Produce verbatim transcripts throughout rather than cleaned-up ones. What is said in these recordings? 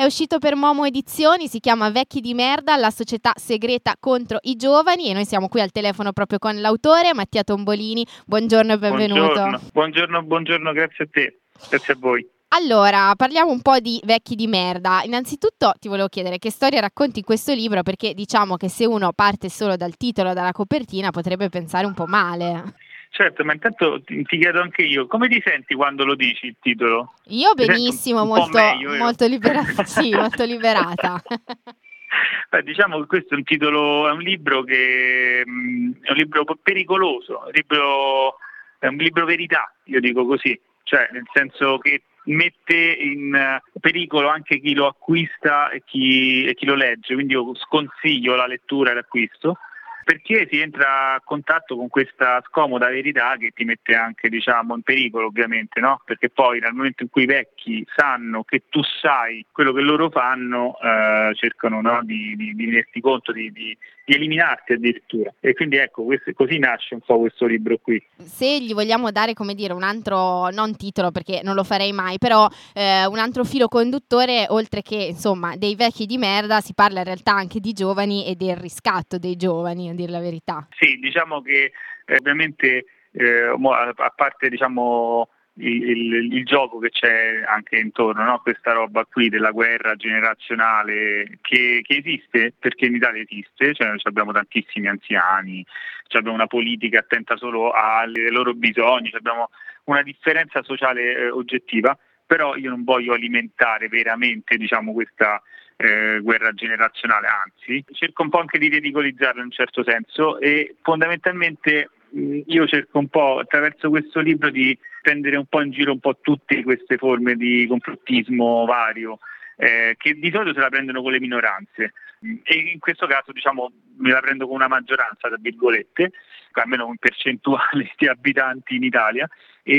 uscito per Momo Edizioni, si chiama Vecchi di merda, la società segreta contro i giovani, e noi siamo qui al telefono proprio con l'autore Mattia Tombolini. Buongiorno e benvenuto. Buongiorno, buongiorno, buongiorno, grazie a te, grazie a voi. Allora, parliamo un po' di Vecchi di merda. Innanzitutto ti volevo chiedere che storia racconti in questo libro, perché diciamo che se uno parte solo dal titolo, dalla copertina, potrebbe pensare un po' male. Certo, ma intanto ti, ti chiedo anche io, come ti senti quando lo dici il titolo? Io Mi benissimo, un, un molto, meglio, molto liberata. Sì, molto liberata. Beh, diciamo che questo è un titolo, è un libro che mh, è un libro pericoloso, un libro, è un libro verità, io dico così, cioè nel senso che mette in pericolo anche chi lo acquista e chi, e chi lo legge, quindi io sconsiglio la lettura e l'acquisto, perché si entra a contatto con questa scomoda verità che ti mette anche, diciamo, in pericolo, ovviamente, no? Perché poi nel momento in cui i vecchi sanno che tu sai quello che loro fanno, eh, cercano, no? di, di, di renderti conto, di, di, di eliminarti addirittura. E quindi ecco, questo, così nasce un po' questo libro qui. Se gli vogliamo dare, come dire, un altro, non titolo perché non lo farei mai, però eh, un altro filo conduttore, oltre che insomma dei vecchi di merda, si parla in realtà anche di giovani e del riscatto dei giovani, a dire la verità. Sì, diciamo che eh, ovviamente eh, a parte diciamo il, il, il gioco che c'è anche intorno, no? Questa roba qui della guerra generazionale che, che esiste, perché in Italia esiste, cioè abbiamo tantissimi anziani, abbiamo una politica attenta solo ai loro bisogni, abbiamo una differenza sociale eh, oggettiva, però io non voglio alimentare veramente, diciamo, questa Eh, guerra generazionale, anzi cerco un po' anche di ridicolizzarla in un certo senso, e fondamentalmente mh, io cerco un po' attraverso questo libro di prendere un po' in giro un po' tutte queste forme di complottismo vario eh, che di solito se la prendono con le minoranze, e in questo caso diciamo me la prendo con una maggioranza, tra virgolette, almeno in percentuale di abitanti in Italia,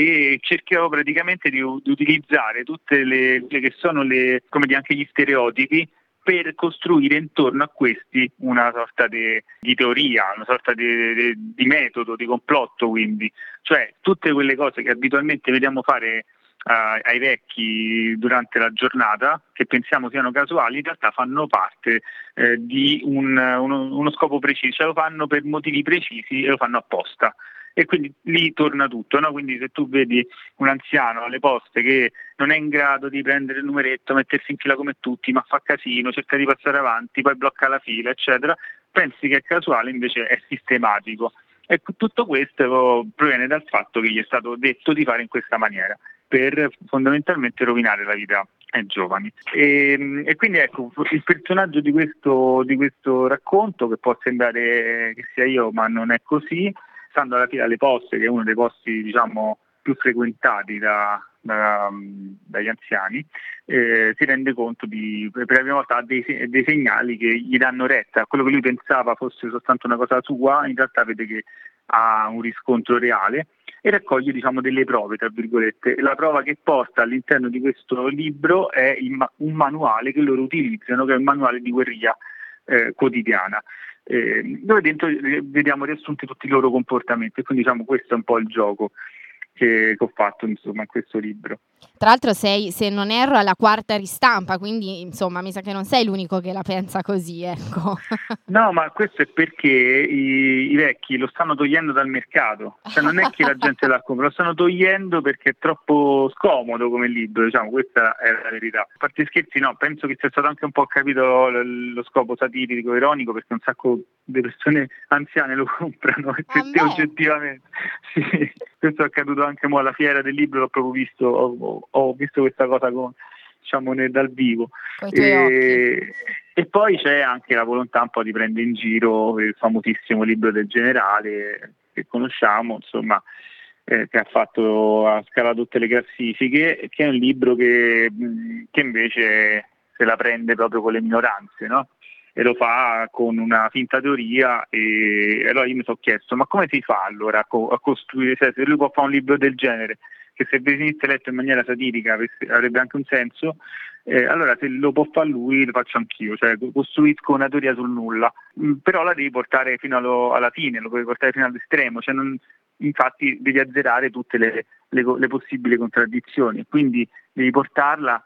e cercherò praticamente di, di utilizzare tutte le, le che sono le, come dire, anche gli stereotipi, per costruire intorno a questi una sorta de, di teoria, una sorta di, di, di metodo, di complotto, quindi, cioè tutte quelle cose che abitualmente vediamo fare Uh, ai vecchi durante la giornata, che pensiamo siano casuali, in realtà fanno parte eh, di un, uno, uno scopo preciso, cioè lo fanno per motivi precisi e lo fanno apposta. E quindi lì torna tutto, no? Quindi se tu vedi un anziano alle poste che non è in grado di prendere il numeretto, mettersi in fila come tutti, ma fa casino, cerca di passare avanti, poi blocca la fila, eccetera, pensi che è casuale, invece è sistematico. E tutto questo proviene dal fatto che gli è stato detto di fare in questa maniera, per fondamentalmente rovinare la vita ai giovani. E, e quindi ecco, il personaggio di questo, di questo racconto, che può sembrare che sia io, ma non è così, stando alla fila alle poste, che è uno dei posti diciamo più frequentati da, da, dagli anziani, eh, si rende conto di, per la prima volta, ha dei, dei segnali che gli danno retta. Quello che lui pensava fosse soltanto una cosa sua, in realtà vede che ha un riscontro reale, e raccoglie diciamo delle prove, tra virgolette. La prova che porta all'interno di questo libro è il ma- un manuale che loro utilizzano, che è il manuale di guerriglia eh, quotidiana, eh, dove dentro vediamo riassunti tutti i loro comportamenti, e quindi diciamo questo è un po' il gioco che, che ho fatto insomma in questo libro. Tra l'altro sei, se non erro, alla quarta ristampa, quindi insomma mi sa che non sei l'unico che la pensa così, ecco. No, ma questo è perché i, i vecchi lo stanno togliendo dal mercato, cioè non è che la gente la compra, lo stanno togliendo perché è troppo scomodo come libro, diciamo, questa è la verità. A parte scherzi, no, penso che sia stato anche un po' capito l- lo scopo satirico, ironico, perché un sacco di persone anziane lo comprano, effettivamente, oggettivamente. Sì, questo è accaduto anche mo alla fiera del libro, l'ho proprio visto, ho, ho visto questa cosa con, diciamo, nel, dal vivo. Coi tuoi e, occhi. e poi c'è anche la volontà un po' di prendere in giro il famosissimo libro del generale che conosciamo, insomma, eh, che ha fatto, ha scalato tutte le classifiche, che è un libro che, che invece se la prende proprio con le minoranze, no? E lo fa con una finta teoria, e allora io mi sono chiesto, ma come si fa allora a, co- a costruire, cioè, se lui può fare un libro del genere, che se venisse letto in maniera satirica avrebbe anche un senso, eh, allora se lo può fare lui lo faccio anch'io, cioè costruisco una teoria sul nulla, mm, però la devi portare fino allo, alla fine, lo puoi portare fino all'estremo, cioè non, infatti devi azzerare tutte le, le, le possibili contraddizioni, quindi devi portarla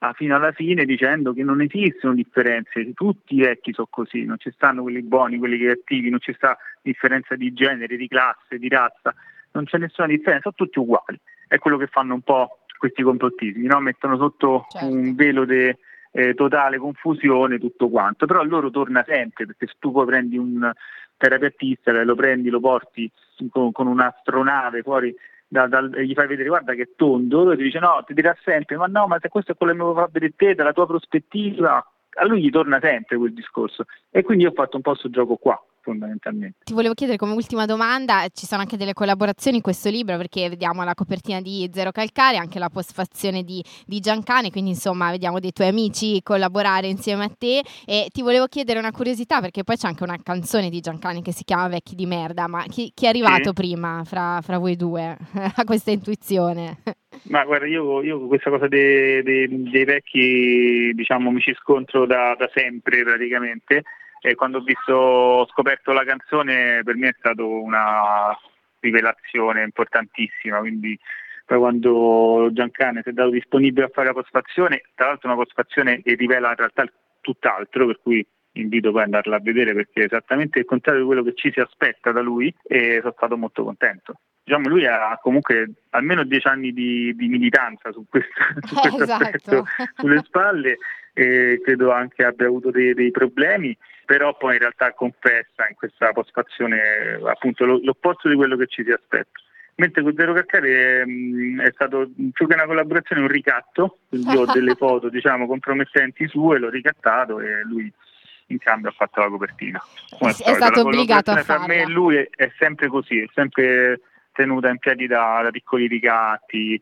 fino alla fine dicendo che non esistono differenze, tutti i vecchi sono così, non ci stanno quelli buoni, quelli cattivi, non ci sta differenza di genere, di classe, di razza, non c'è nessuna differenza, sono tutti uguali. È quello che fanno un po' questi complottismi, no? Mettono sotto certo. un velo di eh, totale confusione tutto quanto, però a loro torna sempre, perché se tu poi prendi un terapeutista, lo prendi, lo porti con, con un'astronave fuori, Da, da, gli fai vedere guarda che è tondo, lui ti dice no, ti dirà sempre ma no, ma se questo è quello che mi fa vedere te dalla tua prospettiva, a lui gli torna sempre quel discorso, e quindi io ho fatto un po' questo gioco qua fondamentalmente. Ti volevo chiedere come ultima domanda, ci sono anche delle collaborazioni in questo libro, perché vediamo la copertina di Zero Calcare, anche la postfazione di, di Giancane, quindi insomma vediamo dei tuoi amici collaborare insieme a te, e ti volevo chiedere una curiosità, perché poi c'è anche una canzone di Giancane che si chiama Vecchi di merda, ma chi, chi è arrivato sì. prima fra, fra voi due a questa intuizione? Ma guarda, io, io questa cosa dei, dei, dei vecchi, diciamo, mi ci scontro da, da sempre praticamente. E quando ho visto, ho scoperto la canzone, per me è stata una rivelazione importantissima, quindi poi quando Giancane si è dato disponibile a fare la postfazione, tra l'altro una postfazione che rivela in realtà tutt'altro, per cui invito poi ad andarla a vedere, perché è esattamente il contrario di quello che ci si aspetta da lui, e sono stato molto contento. Diciamo, lui ha comunque almeno dieci anni di, di militanza su questo, su questo esatto. aspetto sulle spalle, e credo anche abbia avuto dei, dei problemi, però poi in realtà confessa in questa postfazione appunto lo, l'opposto di quello che ci si aspetta. Mentre con Zero Calcare mh, è stato più che una collaborazione, un ricatto, quindi ho delle foto diciamo compromettenti sue, l'ho ricattato e lui in cambio ha fatto la copertina. È, è stato obbligato a farla. Tra me e lui è, è sempre così, è sempre tenuta in piedi da, da piccoli ricatti,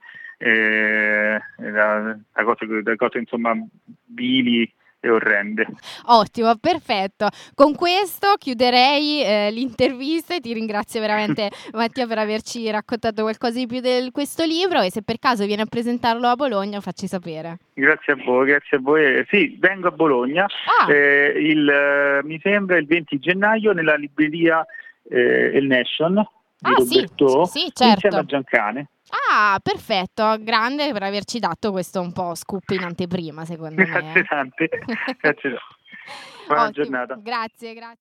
eh, da, da, cose, da cose insomma vili e orrende. Ottimo, perfetto. Con questo chiuderei eh, l'intervista e ti ringrazio veramente Mattia per averci raccontato qualcosa di più di questo libro, e se per caso vieni a presentarlo a Bologna facci sapere. Grazie a voi, grazie a voi. Sì, vengo a Bologna, ah. eh, il, eh, mi sembra il venti gennaio nella libreria eh, El Nation di ah, Roberto, sì, sì, certo. insieme a Giancane. Ah, perfetto, grande per averci dato questo un po' scoop in anteprima, secondo Grazie me. tante, grazie. Buona Ottimo. giornata. Grazie, grazie.